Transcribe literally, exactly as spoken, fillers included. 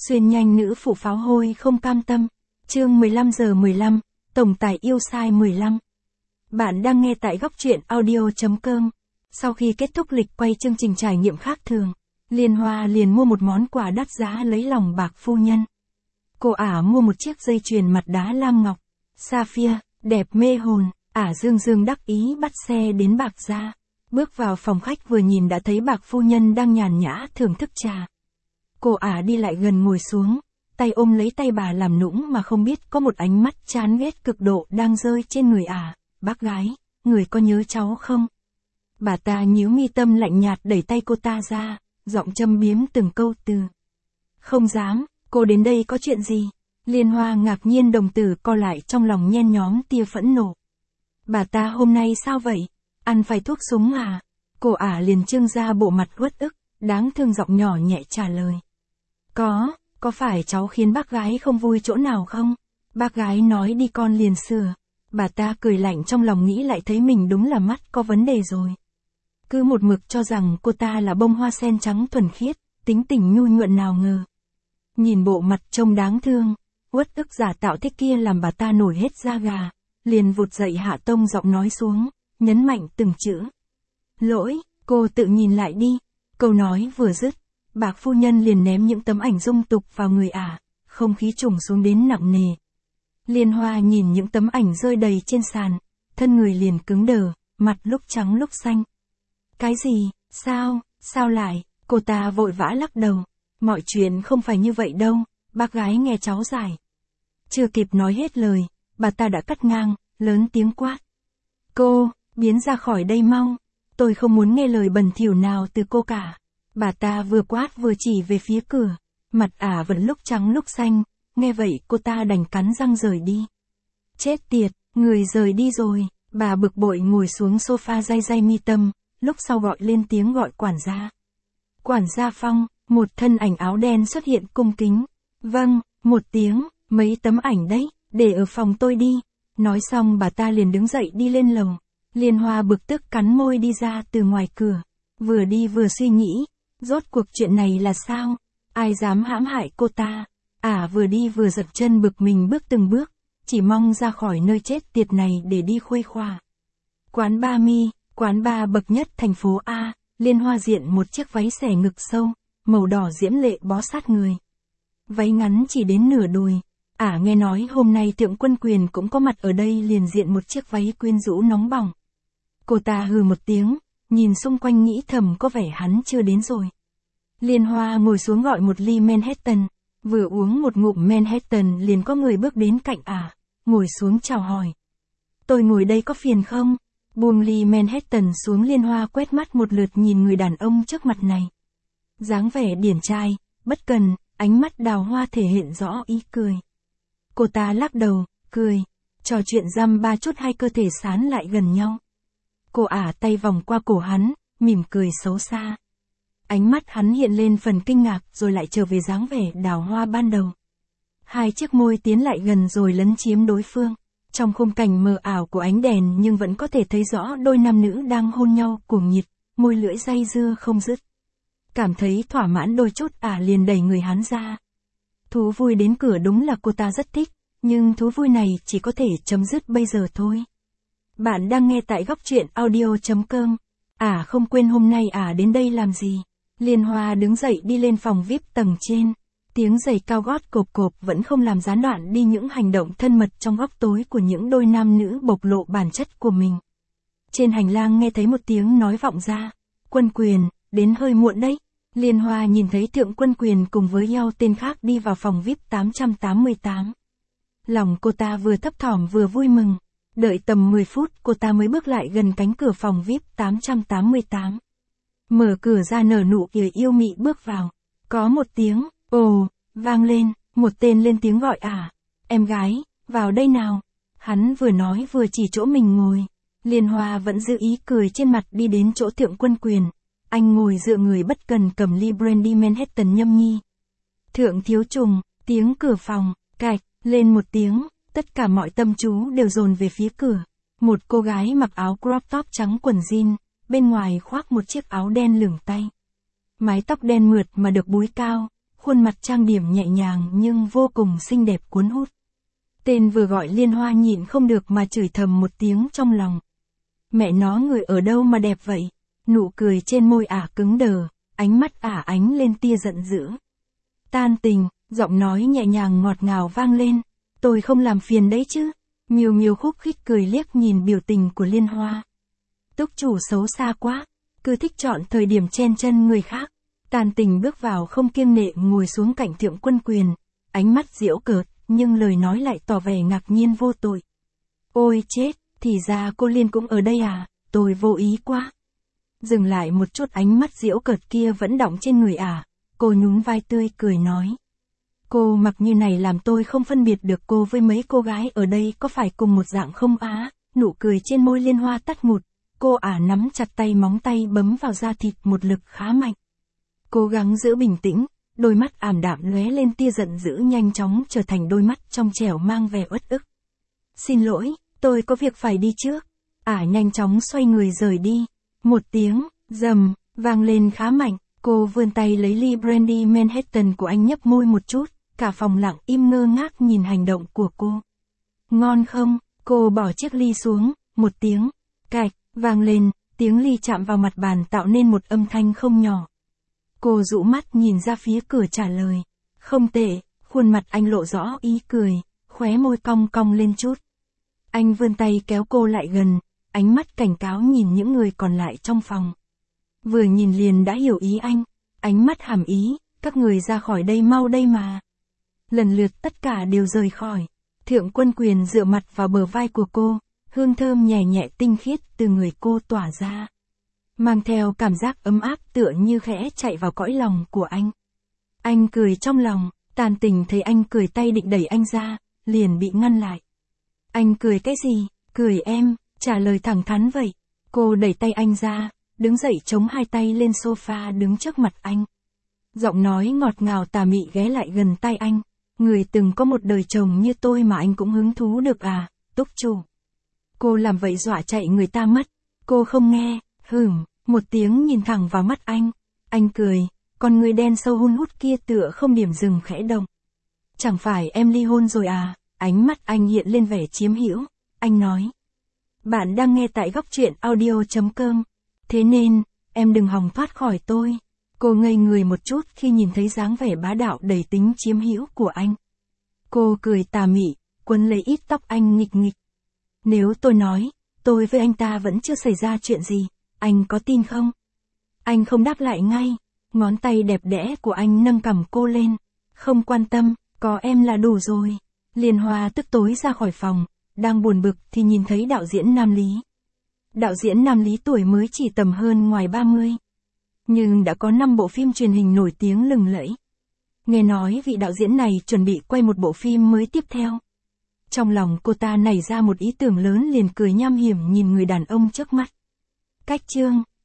Xuyên nhanh nữ phụ pháo hôi không cam tâm. Chương mười lăm giờ mười lăm, tổng tài yêu sai mười lăm. Bạn đang nghe tại góc truyện audio.com. Sau khi kết thúc lịch quay chương trình trải nghiệm khác thường, Liên Hoa liền mua một món quà đắt giá lấy lòng Bạc phu nhân. Cô ả mua một chiếc dây chuyền mặt đá lam ngọc, sapphire, đẹp mê hồn, ả dương dương đắc ý bắt xe đến Bạc gia. Bước vào phòng khách vừa nhìn đã thấy Bạc phu nhân đang nhàn nhã thưởng thức trà. Cô ả đi lại gần ngồi xuống, tay ôm lấy tay bà làm nũng mà không biết có một ánh mắt chán ghét cực độ đang rơi trên người ả. Bác gái, người có nhớ cháu không? Bà ta nhíu mi tâm lạnh nhạt đẩy tay cô ta ra, giọng châm biếm từng câu từ. Không dám, cô đến đây có chuyện gì? Liên Hoa ngạc nhiên đồng tử co lại trong lòng nhen nhóm tia phẫn nộ. Bà ta hôm nay sao vậy? Ăn phải thuốc súng à? Cô ả liền trưng ra bộ mặt uất ức, đáng thương giọng nhỏ nhẹ trả lời. Có, có phải cháu khiến bác gái không vui chỗ nào không? Bác gái nói đi con liền sửa. Bà ta cười lạnh trong lòng nghĩ lại thấy mình đúng là mắt có vấn đề rồi. Cứ một mực cho rằng cô ta là bông hoa sen trắng thuần khiết, tính tình nhu nhuận nào ngờ. Nhìn bộ mặt trông đáng thương, uất ức giả tạo thế kia làm bà ta nổi hết da gà, liền vụt dậy hạ tông giọng nói xuống, nhấn mạnh từng chữ. Lỗi, cô tự nhìn lại đi. Câu nói vừa dứt, Bạc phu nhân liền ném những tấm ảnh dung tục vào người ả, không khí trùng xuống đến nặng nề. Liên Hoa nhìn những tấm ảnh rơi đầy trên sàn, thân người liền cứng đờ, mặt lúc trắng lúc xanh. Cái gì, sao, sao lại, cô ta vội vã lắc đầu. Mọi chuyện không phải như vậy đâu, bác gái nghe cháu giải. Chưa kịp nói hết lời, bà ta đã cắt ngang, lớn tiếng quát. Cô, biến ra khỏi đây mau, tôi không muốn nghe lời bẩn thỉu nào từ cô cả. Bà ta vừa quát vừa chỉ về phía cửa, mặt ả vẫn lúc trắng lúc xanh, nghe vậy cô ta đành cắn răng rời đi. Chết tiệt, người rời đi rồi, bà bực bội ngồi xuống sofa day day mi tâm, lúc sau gọi lên tiếng gọi quản gia. Quản gia Phong, một thân ảnh áo đen xuất hiện cung kính. Vâng, một tiếng, mấy tấm ảnh đấy, để ở phòng tôi đi. Nói xong bà ta liền đứng dậy đi lên lầu. Liên Hoa bực tức cắn môi đi ra từ ngoài cửa, vừa đi vừa suy nghĩ. Rốt cuộc chuyện này là sao? Ai dám hãm hại cô ta? Ả à, vừa đi vừa giật chân bực mình bước từng bước, chỉ mong ra khỏi nơi chết tiệt này để đi khuây khỏa. Quán Ba Mi, quán bar bậc nhất thành phố A, Liên Hoa diện một chiếc váy xẻ ngực sâu, màu đỏ diễm lệ bó sát người. Váy ngắn chỉ đến nửa đùi. Ả à, nghe nói hôm nay Thượng Quân Quyền cũng có mặt ở đây liền diện một chiếc váy quyến rũ nóng bỏng. Cô ta hừ một tiếng, nhìn xung quanh nghĩ thầm có vẻ hắn chưa đến rồi. Liên Hoa ngồi xuống gọi một ly Manhattan, vừa uống một ngụm Manhattan liền có người bước đến cạnh ả, à, ngồi xuống chào hỏi. Tôi ngồi đây có phiền không? Buông ly Manhattan xuống, Liên Hoa quét mắt một lượt nhìn người đàn ông trước mặt này. Dáng vẻ điển trai, bất cần, ánh mắt đào hoa thể hiện rõ ý cười. Cô ta lắc đầu, cười, trò chuyện dăm ba chút hai cơ thể sán lại gần nhau. Cô ả tay vòng qua cổ hắn, mỉm cười xấu xa. Ánh mắt hắn hiện lên phần kinh ngạc rồi lại trở về dáng vẻ đào hoa ban đầu. Hai chiếc môi tiến lại gần rồi lấn chiếm đối phương. Trong khung cảnh mờ ảo của ánh đèn nhưng vẫn có thể thấy rõ đôi nam nữ đang hôn nhau cuồng nhiệt, môi lưỡi day dưa không dứt. Cảm thấy thỏa mãn đôi chút ả à liền đẩy người hắn ra. Thú vui đến cửa đúng là cô ta rất thích, nhưng thú vui này chỉ có thể chấm dứt bây giờ thôi. Bạn đang nghe tại góc truyện audio.com. Ả à, không quên hôm nay ả à đến đây làm gì. Liên Hoa đứng dậy đi lên phòng vi ai pi tầng trên. Tiếng giày cao gót cộp cộp vẫn không làm gián đoạn đi những hành động thân mật trong góc tối của những đôi nam nữ bộc lộ bản chất của mình. Trên hành lang nghe thấy một tiếng nói vọng ra. Quân Quyền, đến hơi muộn đấy. Liên Hoa nhìn thấy Thượng Quân Quyền cùng với nhau tên khác đi vào phòng vi ai pi tám trăm tám mươi tám. Lòng cô ta vừa thấp thỏm vừa vui mừng. Đợi tầm mười phút cô ta mới bước lại gần cánh cửa phòng vi ai pi tám trăm tám mươi tám. Mở cửa ra nở nụ cười yêu mị bước vào. Có một tiếng, ồ, vang lên, một tên lên tiếng gọi ả. À, em gái, vào đây nào. Hắn vừa nói vừa chỉ chỗ mình ngồi. Liên Hoa vẫn giữ ý cười trên mặt đi đến chỗ Thượng Quân Quyền. Anh ngồi dựa người bất cần cầm ly brandy Manhattan nhâm nhi. Thượng thiếu trùng, tiếng cửa phòng, cạch, lên một tiếng, tất cả mọi tâm chú đều dồn về phía cửa. Một cô gái mặc áo crop top trắng quần jean, bên ngoài khoác một chiếc áo đen lửng tay. Mái tóc đen mượt mà được búi cao, khuôn mặt trang điểm nhẹ nhàng nhưng vô cùng xinh đẹp cuốn hút. Tên vừa gọi Liên Hoa nhịn không được mà chửi thầm một tiếng trong lòng. Mẹ nó người ở đâu mà đẹp vậy? Nụ cười trên môi ả cứng đờ, ánh mắt ả ánh lên tia giận dữ. Tan tình, giọng nói nhẹ nhàng ngọt ngào vang lên. Tôi không làm phiền đấy chứ. Miêu Miêu khúc khích cười liếc nhìn biểu tình của Liên Hoa. Túc chủ xấu xa quá, cứ thích chọn thời điểm chen chân người khác. Tàn tình bước vào không kiêng nệ ngồi xuống cạnh Thượng Quân Quyền, ánh mắt giễu cợt, nhưng lời nói lại tỏ vẻ ngạc nhiên vô tội. Ôi chết, thì ra cô Liên cũng ở đây à, tôi vô ý quá. Dừng lại một chút, ánh mắt giễu cợt kia vẫn đọng trên người ả, cô nhún vai tươi cười nói. Cô mặc như này làm tôi không phân biệt được cô với mấy cô gái ở đây có phải cùng một dạng không á. Nụ cười trên môi Liên Hoa tắt ngụt, cô ả nắm chặt tay, móng tay bấm vào da thịt một lực khá mạnh. Cố gắng giữ bình tĩnh, đôi mắt ảm đạm lóe lên tia giận dữ nhanh chóng trở thành đôi mắt trong trẻo mang vẻ uất ức. Xin lỗi, tôi có việc phải đi trước. Ả nhanh chóng xoay người rời đi. Một tiếng, rầm, vang lên khá mạnh, cô vươn tay lấy ly brandy Manhattan của anh nhấp môi một chút, cả phòng lặng im ngơ ngác nhìn hành động của cô. Ngon không? Cô bỏ chiếc ly xuống, một tiếng, cạch, vang lên, tiếng ly chạm vào mặt bàn tạo nên một âm thanh không nhỏ. Cô dụ mắt nhìn ra phía cửa trả lời. Không tệ, khuôn mặt anh lộ rõ ý cười, khóe môi cong cong lên chút. Anh vươn tay kéo cô lại gần, ánh mắt cảnh cáo nhìn những người còn lại trong phòng. Vừa nhìn liền đã hiểu ý anh, ánh mắt hàm ý, các người ra khỏi đây mau đây mà. Lần lượt tất cả đều rời khỏi. Thượng Quân Quyền dựa mặt vào bờ vai của cô, hương thơm nhẹ nhẹ tinh khiết từ người cô tỏa ra. Mang theo cảm giác ấm áp tựa như khẽ chạy vào cõi lòng của anh. Anh cười trong lòng, Tàn Tình thấy anh cười tay định đẩy anh ra, liền bị ngăn lại. Anh cười cái gì? Cười em, trả lời thẳng thắn vậy. Cô đẩy tay anh ra, đứng dậy chống hai tay lên sofa đứng trước mặt anh. Giọng nói ngọt ngào tà mị ghé lại gần tai anh. Người từng có một đời chồng như tôi mà anh cũng hứng thú được à, Túc chủ. Cô làm vậy dọa chạy người ta mất. Cô không nghe, hửm, một tiếng nhìn thẳng vào mắt anh. Anh cười, còn người đen sâu hun hút kia tựa không điểm dừng khẽ động. Chẳng phải em ly hôn rồi à? Ánh mắt anh hiện lên vẻ chiếm hữu. Anh nói. Bạn đang nghe tại góc truyện audio chấm com. Thế nên, em đừng hòng thoát khỏi tôi. Cô ngây người một chút khi nhìn thấy dáng vẻ bá đạo đầy tính chiếm hữu của anh. Cô cười tà mị, quấn lấy ít tóc anh nghịch nghịch. Nếu tôi nói, tôi với anh ta vẫn chưa xảy ra chuyện gì, anh có tin không? Anh không đáp lại ngay, ngón tay đẹp đẽ của anh nâng cằm cô lên. Không quan tâm, có em là đủ rồi. Liên Hoa tức tối ra khỏi phòng, đang buồn bực thì nhìn thấy đạo diễn Nam Lý. Đạo diễn Nam Lý tuổi mới chỉ tầm hơn ngoài ba mươi. Nhưng đã có năm bộ phim truyền hình nổi tiếng lừng lẫy. Nghe nói vị đạo diễn này chuẩn bị quay một bộ phim mới tiếp theo. Trong lòng cô ta nảy ra một ý tưởng lớn liền cười nham hiểm nhìn người đàn ông trước mắt. Cách chương,